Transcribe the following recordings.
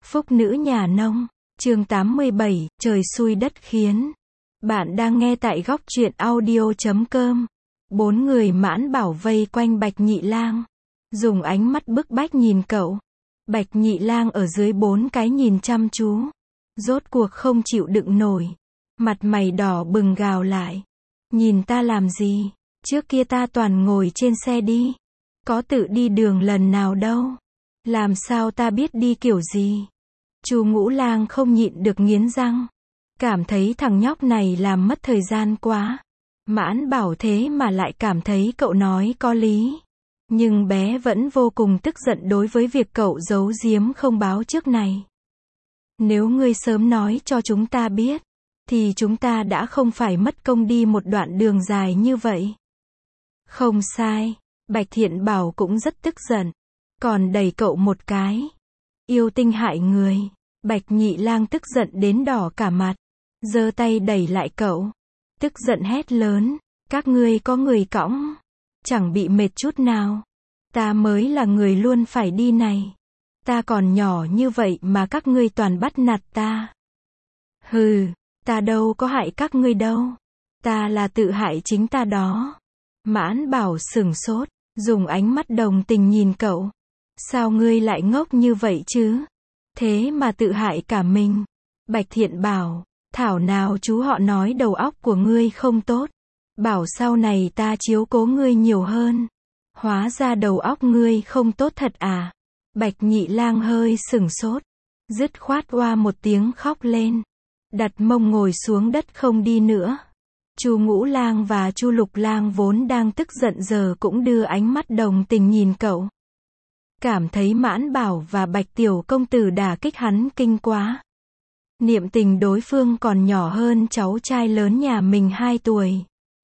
Phúc nữ nhà nông, chương 87, trời xui đất khiến. Bạn đang nghe tại góc truyện audio.com. Bốn người Mãn Bảo vây quanh Bạch Nhị Lang, dùng ánh mắt bức bách nhìn cậu. Bạch Nhị Lang ở dưới bốn cái nhìn chăm chú, rốt cuộc không chịu đựng nổi, mặt mày đỏ bừng gào lại. Nhìn ta làm gì? Trước kia ta toàn ngồi trên xe đi, có tự đi đường lần nào đâu. Làm sao ta biết đi kiểu gì? Chu Ngũ Lang không nhịn được nghiến răng, cảm thấy thằng nhóc này làm mất thời gian quá. Mãn Bảo thế mà lại cảm thấy cậu nói có lý. Nhưng bé vẫn vô cùng tức giận đối với việc cậu giấu giếm không báo trước này. Nếu ngươi sớm nói cho chúng ta biết, thì chúng ta đã không phải mất công đi một đoạn đường dài như vậy. Không sai, Bạch Thiện Bảo cũng rất tức giận, còn đẩy cậu một cái. Yêu tinh hại người. Bạch Nhị Lang tức giận đến đỏ cả mặt, giơ tay đẩy lại cậu, tức giận hét lớn, các ngươi có người cõng, chẳng bị mệt chút nào. Ta mới là người luôn phải đi này. Ta còn nhỏ như vậy mà các ngươi toàn bắt nạt ta. Hừ, ta đâu có hại các ngươi đâu. Ta là tự hại chính ta đó. Mãn Bảo sửng sốt, dùng ánh mắt đồng tình nhìn cậu. Sao ngươi lại ngốc như vậy chứ? Thế mà tự hại cả mình. Bạch Thiện Bảo, thảo nào chú họ nói đầu óc của ngươi không tốt. Bảo sau này ta chiếu cố ngươi nhiều hơn. Hóa ra đầu óc ngươi không tốt thật à? Bạch Nhị Lang hơi sửng sốt, dứt khoát oa một tiếng khóc lên, đặt mông ngồi xuống đất không đi nữa. Chu Ngũ Lang và Chu Lục Lang vốn đang tức giận giờ cũng đưa ánh mắt đồng tình nhìn cậu. Cảm thấy Mãn Bảo và Bạch Tiểu Công Tử đả kích hắn kinh quá. Niệm tình đối phương còn nhỏ hơn cháu trai lớn nhà mình 2 tuổi.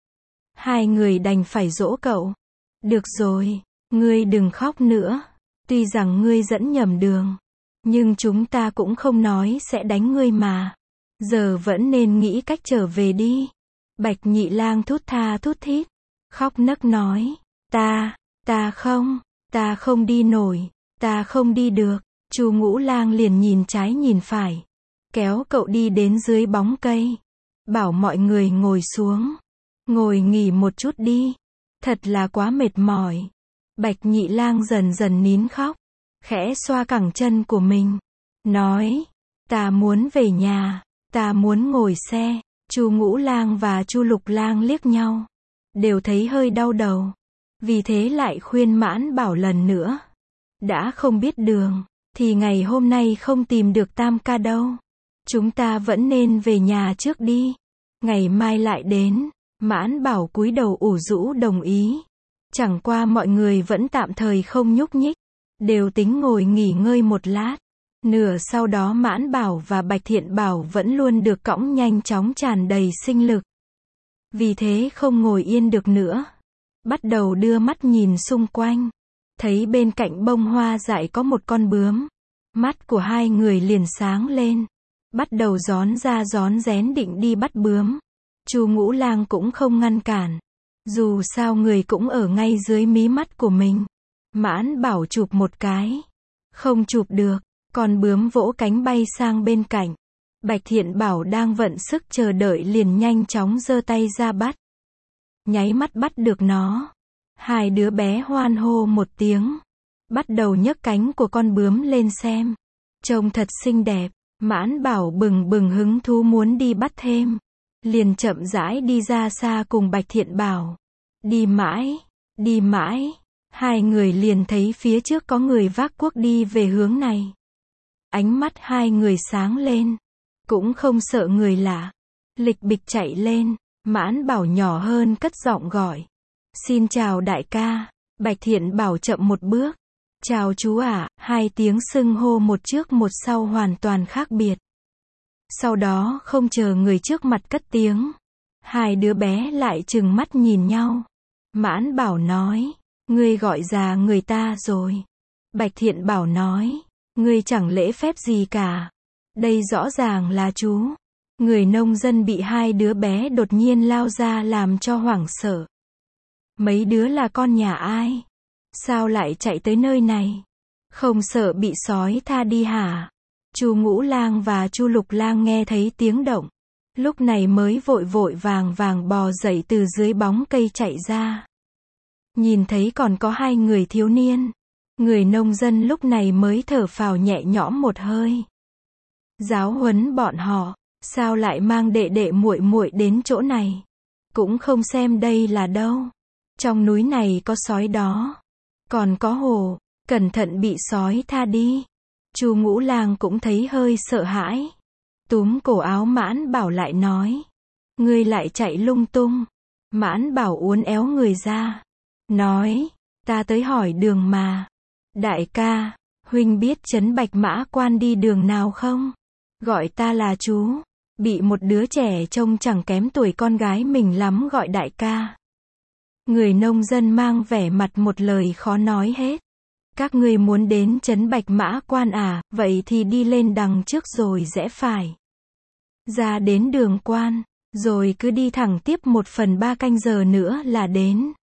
Hai người đành phải dỗ cậu. Được rồi, ngươi đừng khóc nữa. Tuy rằng ngươi dẫn nhầm đường, nhưng chúng ta cũng không nói sẽ đánh ngươi mà. Giờ vẫn nên nghĩ cách trở về đi. Bạch Nhị Lang thút tha thút thít, khóc nấc nói, ta không đi nổi, ta không đi được. Chu Ngũ Lang liền nhìn trái nhìn phải, kéo cậu đi đến dưới bóng cây, bảo mọi người ngồi xuống, ngồi nghỉ một chút đi, thật là quá mệt mỏi. Bạch Nhị Lang dần dần nín khóc, khẽ xoa cẳng chân của mình, nói, ta muốn về nhà, ta muốn ngồi xe. Chu Ngũ Lang và Chu Lục Lang liếc nhau, đều thấy hơi đau đầu, vì thế lại khuyên Mãn Bảo lần nữa. Đã không biết đường, thì ngày hôm nay không tìm được Tam ca đâu. Chúng ta vẫn nên về nhà trước đi, ngày mai lại đến. Mãn Bảo cúi đầu ủ rũ đồng ý. Chẳng qua mọi người vẫn tạm thời không nhúc nhích, đều tính ngồi nghỉ ngơi một lát. Nửa sau đó Mãn Bảo và Bạch Thiện Bảo vẫn luôn được cõng nhanh chóng tràn đầy sinh lực. Vì thế không ngồi yên được nữa, bắt đầu đưa mắt nhìn xung quanh. Thấy bên cạnh bông hoa dại có một con bướm, mắt của hai người liền sáng lên, bắt đầu rón ra rón rén định đi bắt bướm. Chu Ngũ Lang cũng không ngăn cản, dù sao người cũng ở ngay dưới mí mắt của mình. Mãn Bảo chụp một cái, không chụp được, con bướm vỗ cánh bay sang bên cạnh. Bạch Thiện Bảo đang vận sức chờ đợi liền nhanh chóng giơ tay ra bắt. Nháy mắt bắt được nó. Hai đứa bé hoan hô một tiếng, bắt đầu nhấc cánh của con bướm lên xem. Trông thật xinh đẹp. Mãn Bảo bừng bừng hứng thú muốn đi bắt thêm, liền chậm rãi đi ra xa cùng Bạch Thiện Bảo. Đi mãi, hai người liền thấy phía trước có người vác cuốc đi về hướng này. Ánh mắt hai người sáng lên, cũng không sợ người lạ, lịch bịch chạy lên. Mãn Bảo nhỏ hơn cất giọng gọi, xin chào đại ca. Bạch Thiện Bảo chậm một bước, chào chú ạ. Hai tiếng xưng hô một trước một sau hoàn toàn khác biệt. Sau đó không chờ người trước mặt cất tiếng, hai đứa bé lại trừng mắt nhìn nhau. Mãn Bảo nói, ngươi gọi già người ta rồi. Bạch Thiện Bảo nói, ngươi chẳng lễ phép gì cả. Đây rõ ràng là chú. Người nông dân bị hai đứa bé đột nhiên lao ra làm cho hoảng sợ. Mấy đứa là con nhà ai? Sao lại chạy tới nơi này? Không sợ bị sói tha đi hả? Chu Ngũ Lang và Chu Lục Lang nghe thấy tiếng động, lúc này mới vội vội vàng vàng bò dậy từ dưới bóng cây chạy ra. Nhìn thấy còn có hai người thiếu niên, người nông dân lúc này mới thở phào nhẹ nhõm một hơi. Giáo huấn bọn họ, sao lại mang đệ đệ muội muội đến chỗ này? Cũng không xem đây là đâu. Trong núi này có sói đó, còn có hổ, cẩn thận bị sói tha đi. Chu Ngũ Lang cũng thấy hơi sợ hãi. Túm cổ áo Mãn Bảo lại nói. Ngươi lại chạy lung tung. Mãn Bảo uốn éo người ra. Nói, ta tới hỏi đường mà. Đại ca, huynh biết trấn Bạch Mã Quan đi đường nào không? Gọi ta là chú. Bị một đứa trẻ trông chẳng kém tuổi con gái mình lắm gọi đại ca. Người nông dân mang vẻ mặt một lời khó nói hết. Các ngươi muốn đến trấn Bạch Mã Quan à, vậy thì đi lên đằng trước rồi rẽ phải. Ra đến đường quan, rồi cứ đi thẳng tiếp 1/3 canh giờ nữa là đến.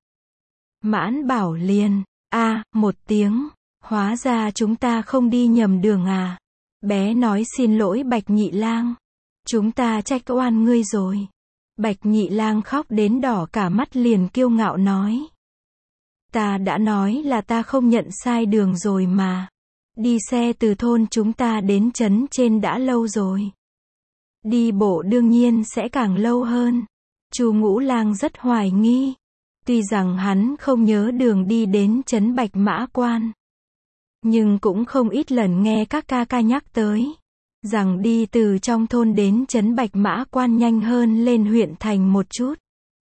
Mãn Bảo liền, một tiếng, hóa ra chúng ta không đi nhầm đường à. Bé nói xin lỗi Bạch Nhị Lang. Chúng ta trách oan ngươi rồi. Bạch Nhị Lang khóc đến đỏ cả mắt liền kiêu ngạo nói. Ta đã nói là ta không nhận sai đường rồi mà. Đi xe từ thôn chúng ta đến trấn trên đã lâu rồi. Đi bộ đương nhiên sẽ càng lâu hơn. Chu Ngũ Lang rất hoài nghi. Tuy rằng hắn không nhớ đường đi đến trấn Bạch Mã Quan, nhưng cũng không ít lần nghe các ca ca nhắc tới, rằng đi từ trong thôn đến trấn Bạch Mã Quan nhanh hơn lên huyện thành một chút.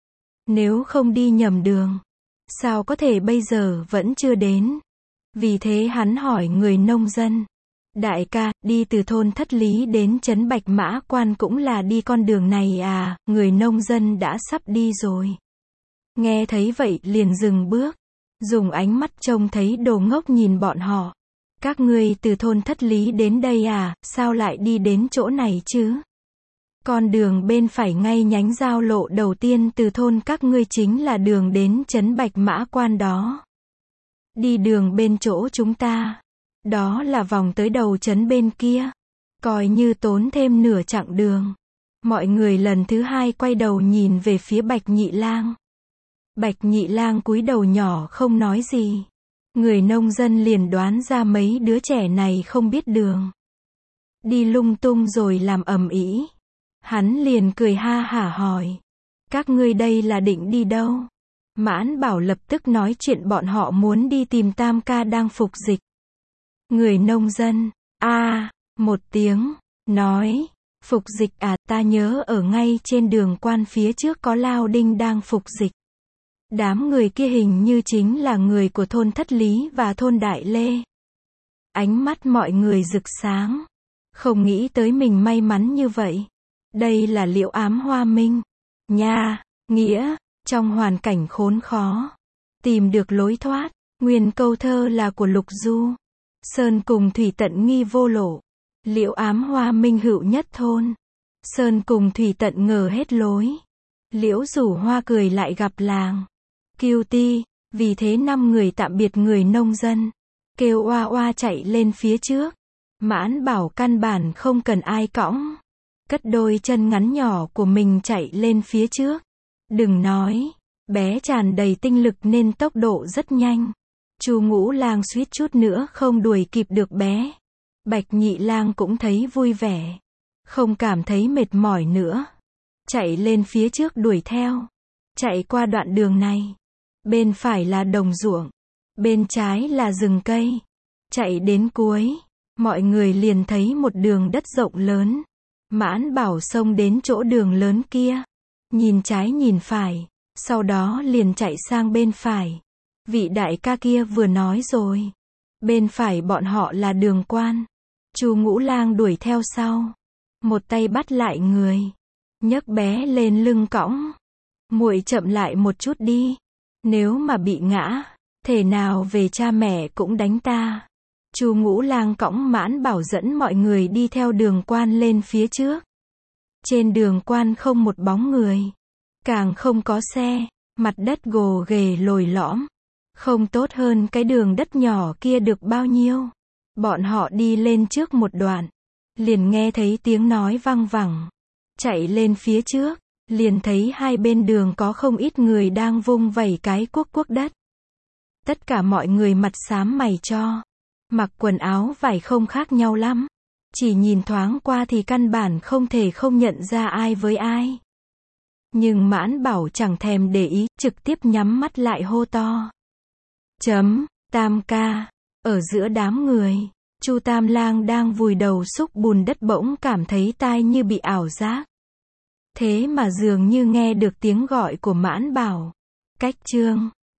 Nếu không đi nhầm đường, sao có thể bây giờ vẫn chưa đến? Vì thế hắn hỏi người nông dân. Đại ca, đi từ thôn Thất Lý đến trấn Bạch Mã Quan cũng là đi con đường này à? Người nông dân đã sắp đi rồi. Nghe thấy vậy liền dừng bước, dùng ánh mắt trông thấy đồ ngốc nhìn bọn họ. Các ngươi từ thôn Thất Lý đến đây à, sao lại đi đến chỗ này chứ? Con đường bên phải ngay nhánh giao lộ đầu tiên từ thôn các ngươi chính là đường đến trấn Bạch Mã Quan đó. Đi đường bên chỗ chúng ta, đó là vòng tới đầu trấn bên kia, coi như tốn thêm nửa chặng đường. Mọi người lần thứ hai quay đầu nhìn về phía Bạch Nhị Lang. Bạch Nhị Lang cúi đầu nhỏ không nói gì. Người nông dân liền đoán ra mấy đứa trẻ này không biết đường, đi lung tung rồi làm ầm ĩ. Hắn liền cười ha hả hỏi. Các ngươi đây là định đi đâu? Mãn Bảo lập tức nói chuyện bọn họ muốn đi tìm Tam ca đang phục dịch. Người nông dân, một tiếng, nói. Phục dịch à, ta nhớ ở ngay trên đường quan phía trước có Lao Đinh đang phục dịch. Đám người kia hình như chính là người của thôn Thất Lý và thôn Đại Lê. Ánh mắt mọi người rực sáng. Không nghĩ tới mình may mắn như vậy. Đây là Liễu Ám Hoa Minh. Nha, nghĩa, trong hoàn cảnh khốn khó, tìm được lối thoát. Nguyên câu thơ là của Lục Du. Sơn cùng thủy tận nghi vô lộ. Liễu Ám Hoa Minh hữu nhất thôn. Sơn cùng thủy tận ngờ hết lối. Liễu rủ hoa cười lại gặp làng. Kiêu ti, vì thế 5 người tạm biệt người nông dân. Kêu oa oa chạy lên phía trước. Mãn Bảo căn bản không cần ai cõng. Cất đôi chân ngắn nhỏ của mình chạy lên phía trước. Đừng nói, bé tràn đầy tinh lực nên tốc độ rất nhanh. Chu Ngũ Lang suýt chút nữa không đuổi kịp được bé. Bạch Nhị Lang cũng thấy vui vẻ, không cảm thấy mệt mỏi nữa. Chạy lên phía trước đuổi theo. Chạy qua đoạn đường này. Bên phải là đồng ruộng. Bên trái là rừng cây. Chạy đến cuối, mọi người liền thấy một đường đất rộng lớn. Mãn Bảo xông đến chỗ đường lớn kia. Nhìn trái nhìn phải. Sau đó liền chạy sang bên phải. Vị đại ca kia vừa nói rồi. Bên phải bọn họ là đường quan. Chu Ngũ Lang đuổi theo sau. Một tay bắt lại người. Nhấc bé lên lưng cõng. Muội chậm lại một chút đi. Nếu mà bị ngã, thể nào về cha mẹ cũng đánh ta. Chu Ngũ Lang cõng Mãn Bảo dẫn mọi người đi theo đường quan lên phía trước. Trên đường quan không một bóng người. Càng không có xe. Mặt đất gồ ghề lồi lõm. Không tốt hơn cái đường đất nhỏ kia được bao nhiêu. Bọn họ đi lên trước một đoạn. Liền nghe thấy tiếng nói văng vẳng. Chạy lên phía trước, liền thấy hai bên đường có không ít người đang vung vẩy cái cuốc cuốc đất. Tất cả mọi người mặt xám mày cho. Mặc quần áo vải không khác nhau lắm. Chỉ nhìn thoáng qua thì căn bản không thể không nhận ra ai với ai. Nhưng Mãn Bảo chẳng thèm để ý, trực tiếp nhắm mắt lại hô to. Tam ca. Ở giữa đám người, Chu Tam Lang đang vùi đầu xúc bùn đất bỗng cảm thấy tai như bị ảo giác. Thế mà dường như nghe được tiếng gọi của Mãn Bảo. Cách chương